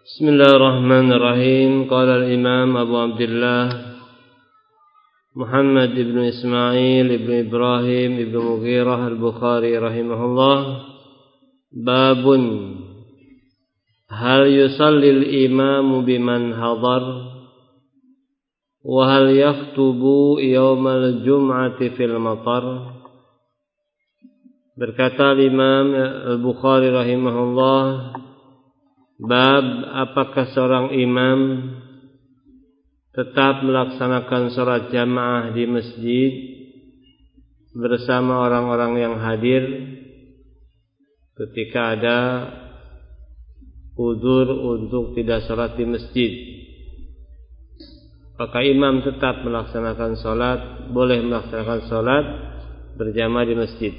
Bismillahirrahmanirrahim. Qala al-Imam Abu Abdullah Muhammad ibn Ismail ibn Ibrahim ibn Mughirah al-Bukhari rahimahullah. Babun hal yusallil imamu biman hadar wa hal yaktubu yawmal jum'ati fil matar. Berkata Imam Al-Bukhari rahimahullah, bab apakah seorang imam tetap melaksanakan sholat jamaah di masjid bersama orang-orang yang hadir ketika ada uzur untuk tidak sholat di masjid. Apakah imam tetap melaksanakan sholat, boleh melaksanakan sholat berjamaah di masjid?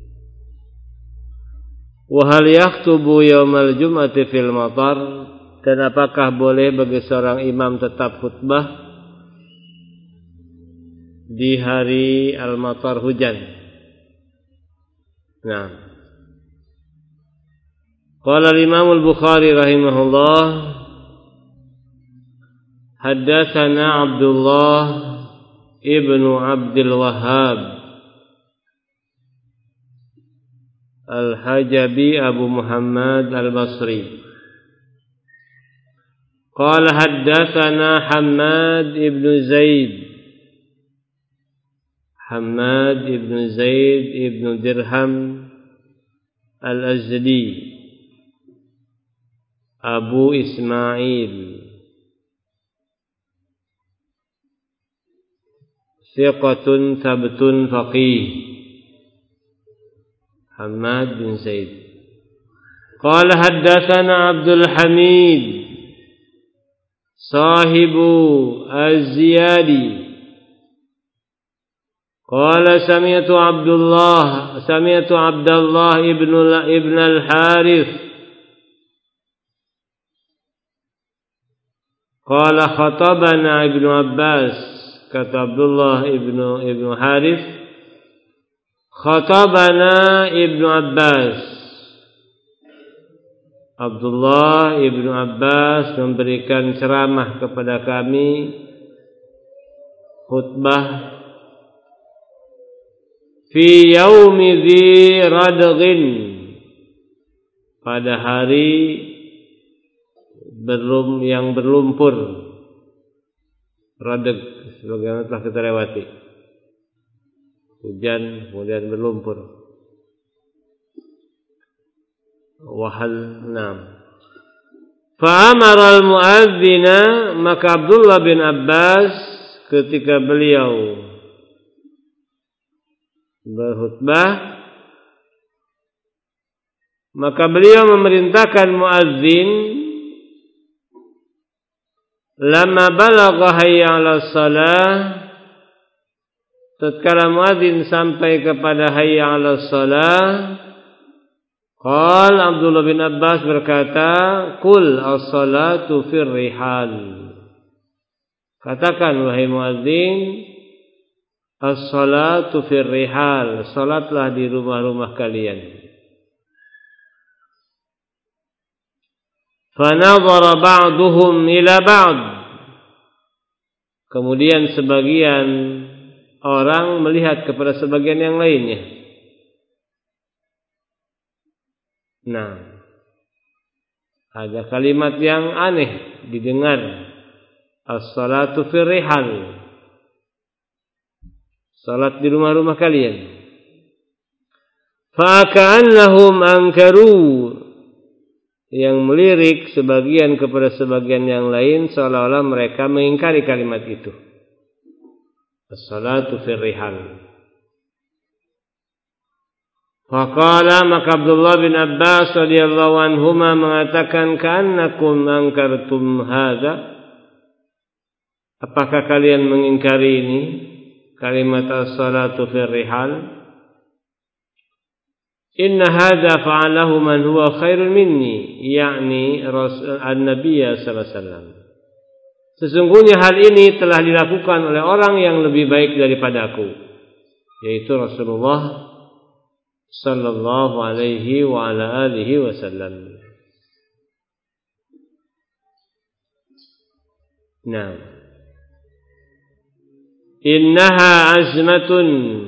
Wa hal yaktubu yaumal jum'ati fil matar, dan apakah boleh bagi seorang imam tetap khutbah di hari al-matar, hujan? Nah, qala al-Imam al-Bukhari rahimahullah, haddatsana Abdullah ibnu Abdul Wahhab Al-Hajabi Abu Muhammad Al-Basri. Qala haddatsana Hammad ibn Zaid, Hammad ibn Zaid ibn Dirham Al-Azdi Abu Ismail, thiqatun thabtun faqih. Hammad bin Zaid. Qala haddatsana Abdul Hamid sahibu Az-Ziyadi. Qala sami'tu Abdullah ibn al-Harith. Qala khatabana Ibnu Abbas. Kata Abdullah ibn Harith, khatabana Ibnu Abbas. Abdullah Ibnu Abbas memberikan ceramah kepada kami, khutbah, fi yaumi dzi radghin, pada hari yang berlumpur. Radg sebagaimana telah kita lewati, hujan kemudian berlumpur. Wahal nam. Fa'amara al-mu'adzina, maka Abdullah bin Abbas ketika beliau berkhutbah, maka beliau memerintahkan muadzin, lamma balagha hayya 'alas shalah, tatkala muadzin sampai kepada hayya 'alas shalah, qala Abdullah bin Abbas berkata, qul as-salatu fir rihal, katakan wahai muadzin, as-salatu fir rihal, salatlah di rumah-rumah kalian. Fanadhara ba'duhum ila ba'd, kemudian sebagian orang melihat kepada sebagian yang lainnya. Nah, ada kalimat yang aneh didengar, as-salatu fir rihal, salat di rumah-rumah kalian. Fa ka'annahum ankaru, yang melirik sebagian kepada sebagian yang lain, seolah-olah mereka mengingkari kalimat itu, as-salatu fir rihal. Faqala, maka Abdullah bin Abbas radhiyallahu anhuma mengatakan, ka'annakum angkartum hadza, apakah kalian mengingkari ini, kalimat as-salatu fir rihal? Inna hadza fa'alahu man huwa khairun minni, yakni an-nabiy sallallahu alaihi wasallam. Sesungguhnya hal ini telah dilakukan oleh orang yang lebih baik daripadaku, yaitu Rasulullah sallallahu alaihi wa ala alihi wasallam. Nah, innaha azmatun,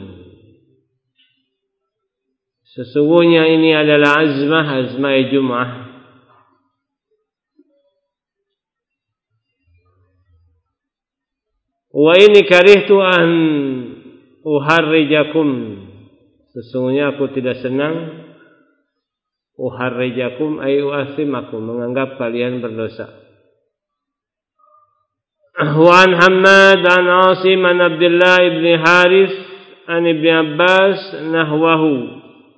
sesungguhnya ini adalah azmah Jum'ah. Wa ini karihtu an uharrijakum, sesungguhnya aku tidak senang uharrijakum ay uasimakum, menganggap kalian berdosa. Wa an Hammad an Asim an Abdullah ibn Haris an Ibn Abbas nahwahu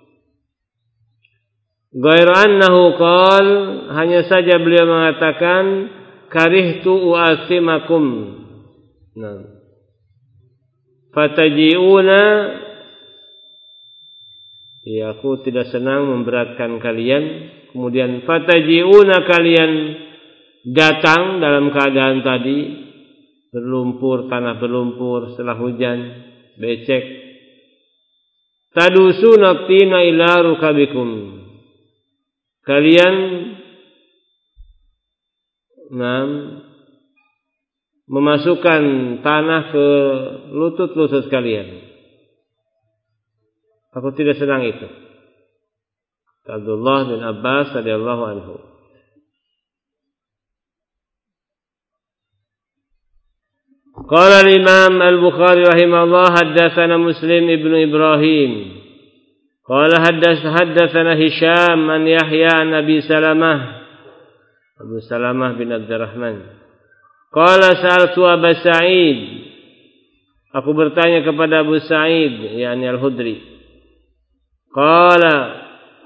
ghairu annahu qal, hanya saja beliau mengatakan karihtu uasimakum. Nah, fataji'una, ya aku tidak senang memberatkan kalian. Kemudian fataji'una, kalian datang dalam keadaan tadi berlumpur, tanah berlumpur setelah hujan, becek. Tadusuna tina ila rukabikum, kalian memasukkan tanah ke lutut-lutut kalian. Aku tidak senang itu. Abdullah bin Abbas radhiyallahu anhu. Qala al-Imam Al-Bukhari rahimahullah haddatsana Muslim ibn Ibrahim. Qala haddatsana Hisham an Yahya an Abi Salamah, Abu Salamah bin Abdurrahman. Qala sa'altu Abu Sa'id, aku bertanya kepada Abu Sa'id yakni Al-Khudri. Qala,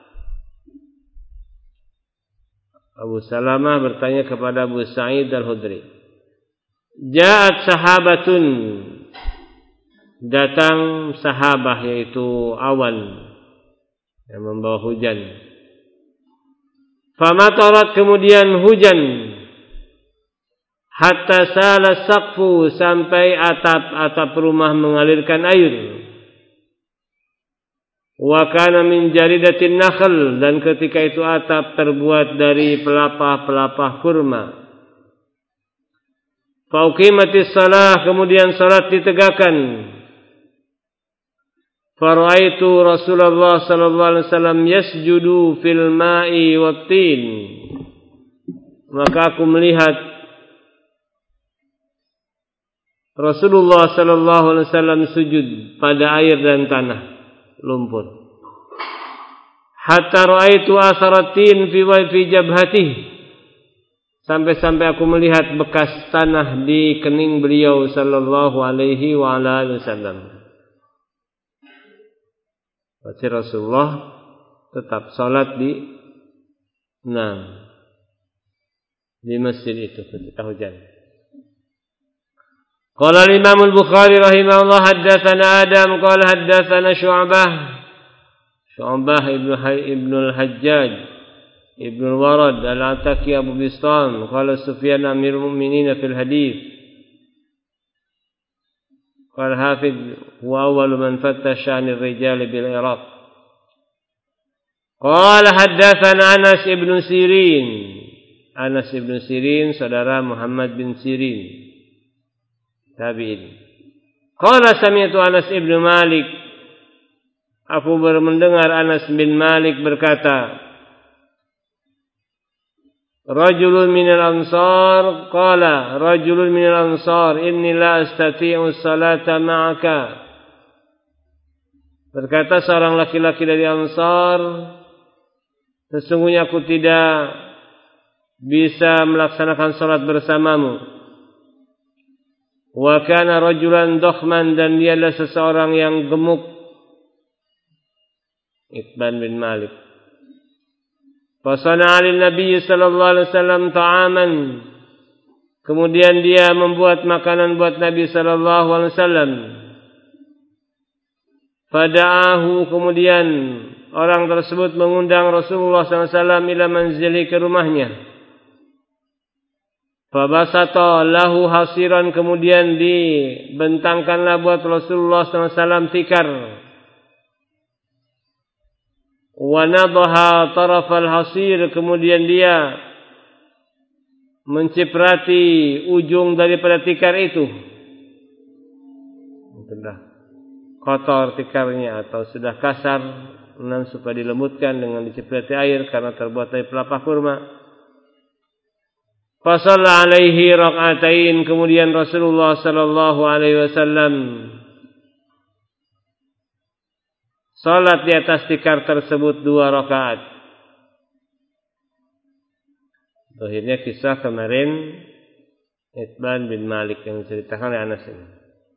Abu Salamah bertanya kepada Abu Sa'id Al-Khudri, ja'at sahabatun, datang sahabah yaitu awan yang membawa hujan. Famatarat, kemudian hujan. Hatta sala saqfu, sampai atap rumah mengalirkan air. Wa kana min jaridatin nakhl, dan ketika itu atap terbuat dari pelepah-pelepah kurma. Fa uqimatis shalah, kemudian salat ditegakkan. Faraitu Rasulullah sallallahu alaihi wasallam yasjudu fil ma'i wat-tin, maka aku melihat Rasulullah sallallahu alaihi wasallam sujud pada air dan tanah lumpur. Hatta raaitu asaratin fi jabhatihi, sampai-sampai aku melihat bekas tanah di kening beliau sallallahu alaihi wa ala alihi wasallam. Berarti Rasulullah tetap salat di masjid itu ketika hujan. Qala al-Imam Al-Bukhari rahimahullah haddatsana Adam qala haddatsana Syu'bah ibn al-Hajjaj ibn al-Warad al-Ataki Abu Bistam qala Sufyan Amirul Mu'minin fil hadits. Qala Hafidh huwa awwalu man fattasha 'anil rijal bil Iraq. Qala haddatsana Anas ibn Sirin. Anas ibn Sirin saudara Muhammad bin Sirin, tabi'in. Qala sami'tu Anas ibn Malik, aku mendengar Anas bin Malik berkata, rajulun minal ansar qala, rajulun minal ansar inni la astati'u salata ma'aka. Berkata seorang laki-laki dari Ansar, sesungguhnya aku tidak bisa melaksanakan salat bersamamu. Wa kana rajulan dakhman, dan dia adalah seseorang yang gemuk. Itban bin Malik. Fasana'a lin Nabi sallallahu alaihi wasallam ta'aman, kemudian dia membuat makanan buat Nabi sallallahu alaihi wasallam. Fada'ahu, kemudian orang tersebut mengundang Rasulullah sallallahu alaihi wasallam ila manzili, ke rumahnya. Fabasata lahu hasiran, kemudian dibentangkanlah buat Rasulullah sallallahu alaihi wasallam tikar. Wa nadaha tarafal hasir, kemudian dia menciprati ujung daripada tikar itu. Sudah kotor tikarnya atau sudah kasar, supaya dilembutkan dengan diciprati air karena terbuat dari pelepah kurma. Fasalla alaihi rak'atain, kemudian Rasulullah sallallahu alaihi wasallam salat di atas tikar tersebut 2 rakaat. Akhirnya kisah kemarin Itban bin Malik yang diceritakan oleh Anas ini.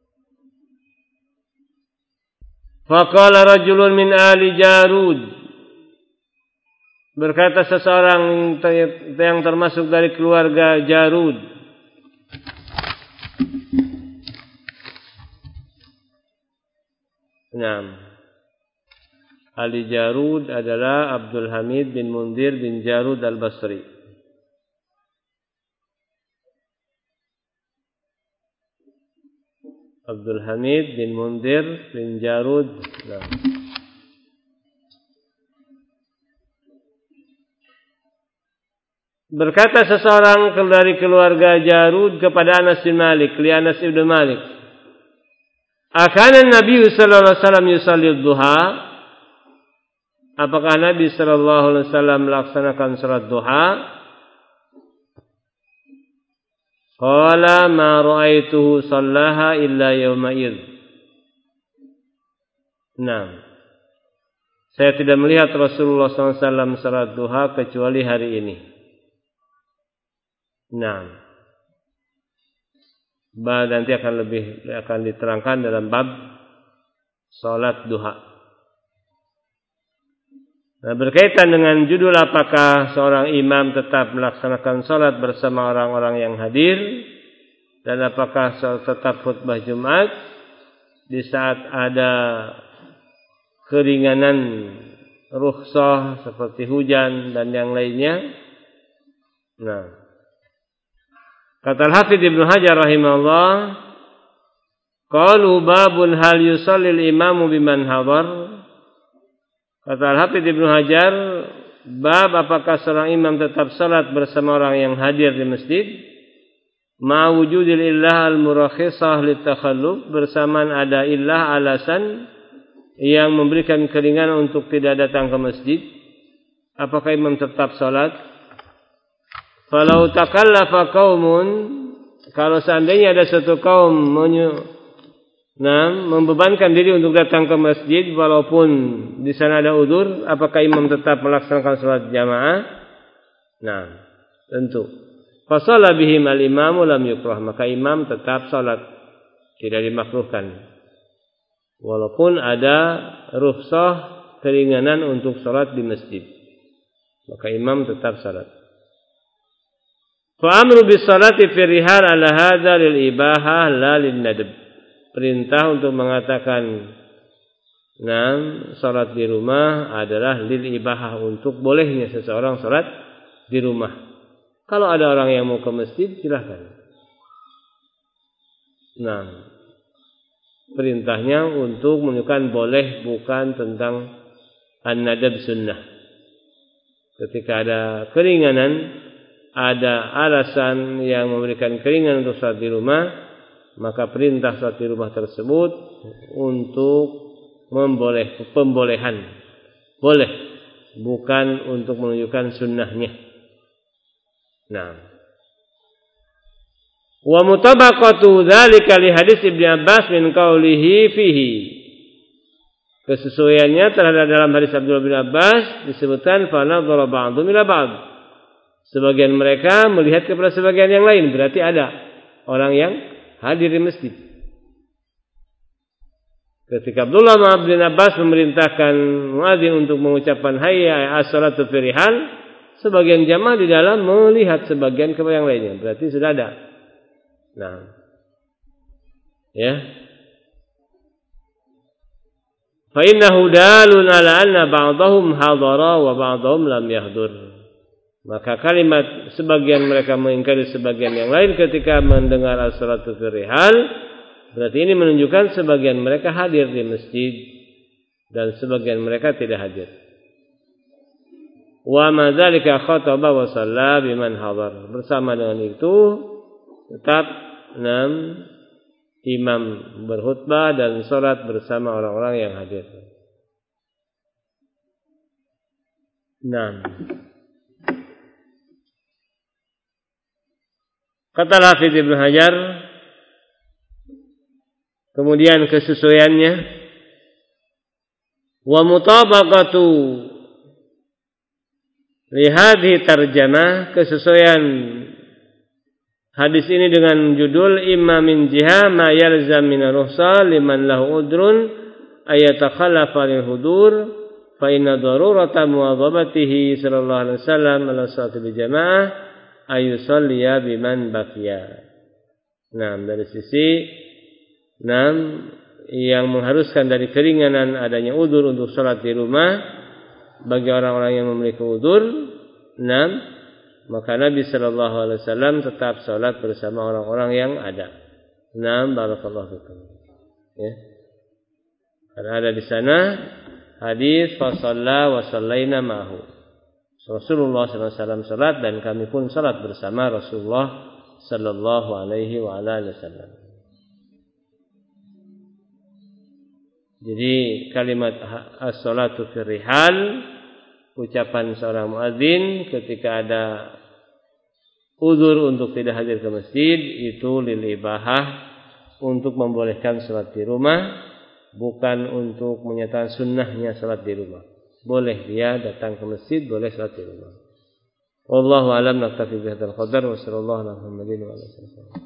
Faqala rajulun min ali Jarud, berkata seseorang yang termasuk dari keluarga Jarud, Ali Jarud adalah Abdul Hamid bin Mundir bin Jarud al-Basri. Abdul Hamid bin Mundir bin Jarud. Berkata seseorang dari keluarga Jarud kepada Anas bin Malik, li Anas bin Malik, "Akana Nabi sallallahu alaihi wasallam yusalli duha?" Apakah Nabi sallallahu alaihi wasallam melaksanakan salat duha? Qala ma ra'aituhu sallaha illa yawma id. Saya tidak melihat Rasulullah SAW salat duha kecuali hari ini. Nanti akan diterangkan dalam bab salat duha. Berkaitan dengan judul apakah seorang imam tetap melaksanakan salat bersama orang-orang yang hadir, dan apakah tetap khutbah Jumat di saat ada keringanan rukhsah seperti hujan dan yang lainnya. Kata Al-Hafidz Ibnu Hajar rahimahullah, qalu babun hal yusallil imamu biman hadar. Kata Al-Hafidz Ibnu Hajar, bab apakah seorang imam tetap salat bersama orang yang hadir di masjid, ma wujudil illah al-murakhisah litakhalluf, bersamaan ada illah alasan yang memberikan keringanan untuk tidak datang ke masjid, apakah imam tetap salat? Falau takallafa qaumun, kalau seandainya ada satu kaum membebankan diri untuk datang ke masjid walaupun di sana ada udzur, apakah imam tetap melaksanakan salat jamaah? Tentu. Fa shalla bihim al-imamu lam yukrah, maka imam tetap salat, tidak dimakruhkan. Walaupun ada rukhsah keringanan untuk salat di masjid, maka imam tetap salat. Fa amru bis salati fi rihal ala hadza lil ibahah la lin nadb. Perintah untuk mengatakan salat di rumah adalah lil ibahah, untuk bolehnya seseorang salat di rumah. Kalau ada orang yang mau ke masjid, silakan. Perintahnya untuk menunjukkan boleh, bukan tentang an-nadab sunnah. Ketika ada keringanan, ada alasan yang memberikan keringanan untuk salat di rumah, maka perintah salat di rumah tersebut untuk pembolehan, boleh, bukan untuk menunjukkan sunnahnya. Wa mutabaqatu dzalika li hadis Ibnu Abbas min qaulihi fihi. Kesesuaiannya terhadap dalam hadis Abdullah bin Abbas disebutkan fa nadhara ba'dhum ila ba'd. Sebagian mereka melihat kepada sebagian yang lain, berarti ada orang yang hadir di masjid. Ketika Abdullah bin Abbas memerintahkan muadzin untuk mengucapkan hayya as-salatu fi rihal, sebagian jamaah di dalam melihat sebagian kepada yang lainnya, berarti sudah ada. Fa innahu dalun ala anna ba'dahum hadara wa ba'dahum lam yahdur. Maka kalimat sebagian mereka mengingkari sebagian yang lain ketika mendengar as-salatu fi rihal, berarti ini menunjukkan sebagian mereka hadir di masjid dan sebagian mereka tidak hadir. Wa madzalika khataba wa shalla biman hadar. Bersama dengan itu tetap imam berkhutbah dan salat bersama orang-orang yang hadir. Kata Hafidz Ibnu Hajar, kemudian kesesuaiannya, wa mutabaqatu li hadhihi tarjamah, kesesuaian hadis ini dengan judul imma min jiha ma yalzam min rukhsah liman lahu udrun ayatakhallafa lil hudur fa inna darurata muwadhabatihi sallallahu alaihi wasallam ala salati bil jamaah ayusalliya biman baqiya. Dari sisi yang mengharuskan dari keringanan adanya udzur untuk salat di rumah bagi orang-orang yang memiliki udzur, maka Nabi sallallahu alaihi wasallam tetap salat bersama orang-orang yang ada. Barakallahu fikum. Ya. Karena ada di sana hadis fa shalla wa sallaina ma'hu. Rasulullah sallallahu alaihi wasallam salat dan kami pun salat bersama Rasulullah sallallahu alaihi wa alihi wasallam. Jadi kalimat as-salatu fi rihal, ucapan seorang muadzin ketika ada uzur untuk tidak hadir ke masjid, itu lil ibahah, untuk membolehkan salat di rumah, bukan untuk menyatakan sunnahnya salat di rumah. Boleh dia datang ke masjid, boleh salat di rumah. Wallahu a'lam, naktafi bihadzal qadar wa sallallahu ala Muhammadin wa alihi wasallam.